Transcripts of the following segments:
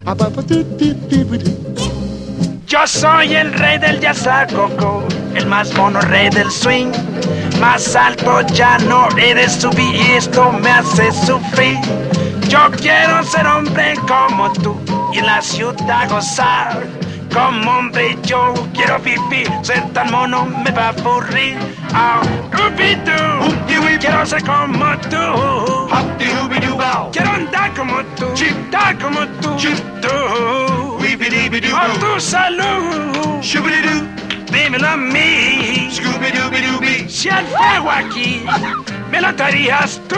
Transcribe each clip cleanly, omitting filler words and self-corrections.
Yo soy el rey del jazz a coco, el más mono rey del swing. Más alto ya no he de subir y esto me hace sufrir. Yo quiero ser hombre como tú y en la ciudad gozar. Como hombre yo quiero vivir, ser tan mono me va a aburrir. Oh, quiero ser como tú. Quiero andar como tú, dar como tú. Por tu salud, dímelo a mí. Si el fuego aquí me lo darías tú.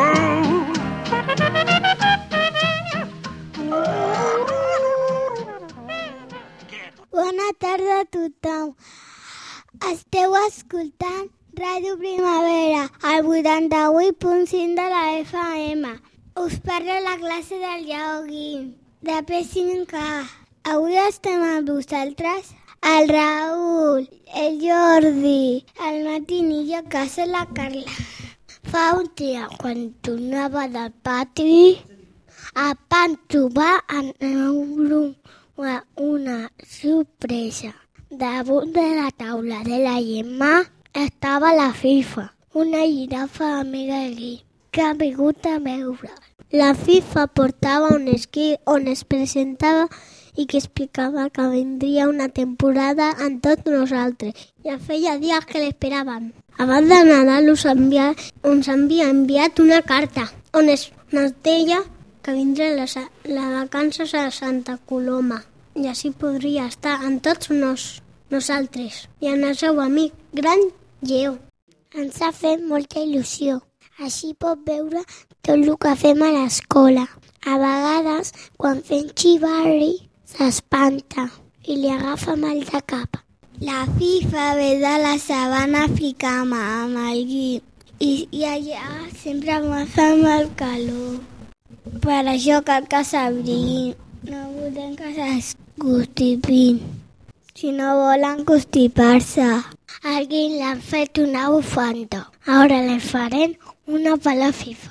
Bona tarda a tothom. Esteu escoltant Ràdio Primavera, al 88.5 de la FM. Us parla la classe del Lleó Guim, de P5A. Avui estem amb vosaltres, el Raül, el Jordi, el Martín i jo, que soc la Carla. Fa un dia, quan tornava del pati, em van trobar en un grup una sorpresa. Damunt de la taula de la Gemma estava la FIFA, una girafa amiga de Guim, que ha vingut a veure. La FIFA portava un escrit on es presentava i que explicava que vindria una temporada amb tots nosaltres. Ja feia dies que l'esperàvem. Abans de Nadal us havia enviat una carta on es deia que vindrà les vacances a Santa Coloma i així podria estar amb tots nosaltres i amb el seu amic gran Lleó. Ens ha fet molta il·lusió. Així pot veure tot el que fem a l'escola. A vegades, quan fem xivarri, s'espanta i li agafa mal de cap. La FIFA ve de la sabana africana amb el Guim i allà sempre fa molt calor. Per això cal que s'abriguin. No volem que s'escostipin. Si no volen constipar-se. Al Guim l'han fet una bufanda. Ara li farem una per la FIFA.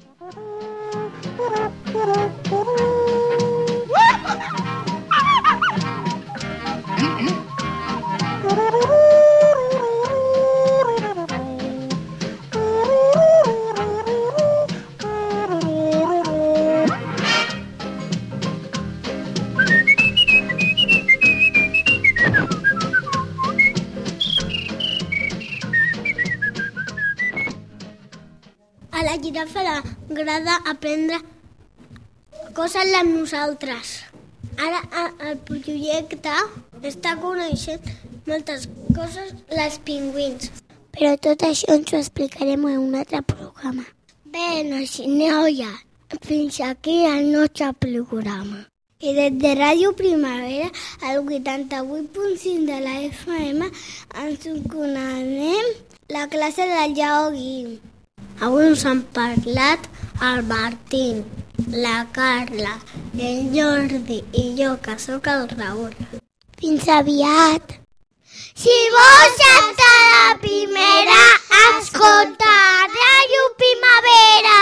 A la girafa l'agrada aprendre coses amb nosaltres. Ara el projecte està coneixent moltes coses dels pingüins. Però tot això ens ho explicarem en un altre programa. Bé, noia, fins aquí el nostre programa. I des de Ràdio Primavera, al 88.5 de la FM, ens coneguem la classe del Lleó Guim. Avui us han parlat el Martín, la Carla, el Jordi i jo, que sóc el Raül. Fins aviat! Si vols estar la primera, escolta Ràdio Primavera!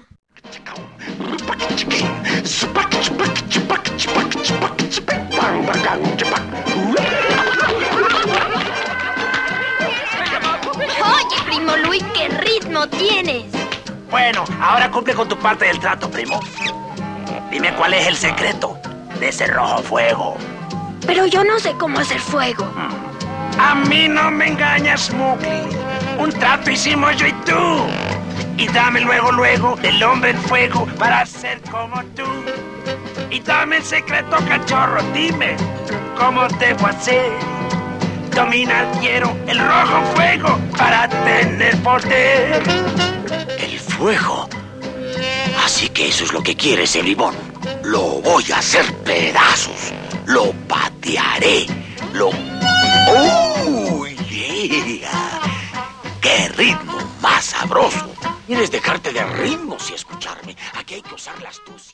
Oye, primo Luis, ¿qué ritmo tienes? Bueno, ahora cumple con tu parte del trato, primo. Dime cuál es el secreto de ese rojo fuego. Pero yo no sé cómo hacer fuego. A mí no me engañas, Mowgli. Un trato hicimos yo y tú. Y dame luego el hombre en fuego para ser como tú. Y dame el secreto, cachorro, dime cómo debo hacer. Dominar quiero el rojo fuego para tener poder. El fuego. Así que eso es lo que quieres, el bribón. Lo voy a hacer pedazos. Lo patearé. ¡Oh, yeah! ¡Qué ritmo más sabroso! Quieres dejarte de ritmos y escucharme. Aquí hay que usar las tus.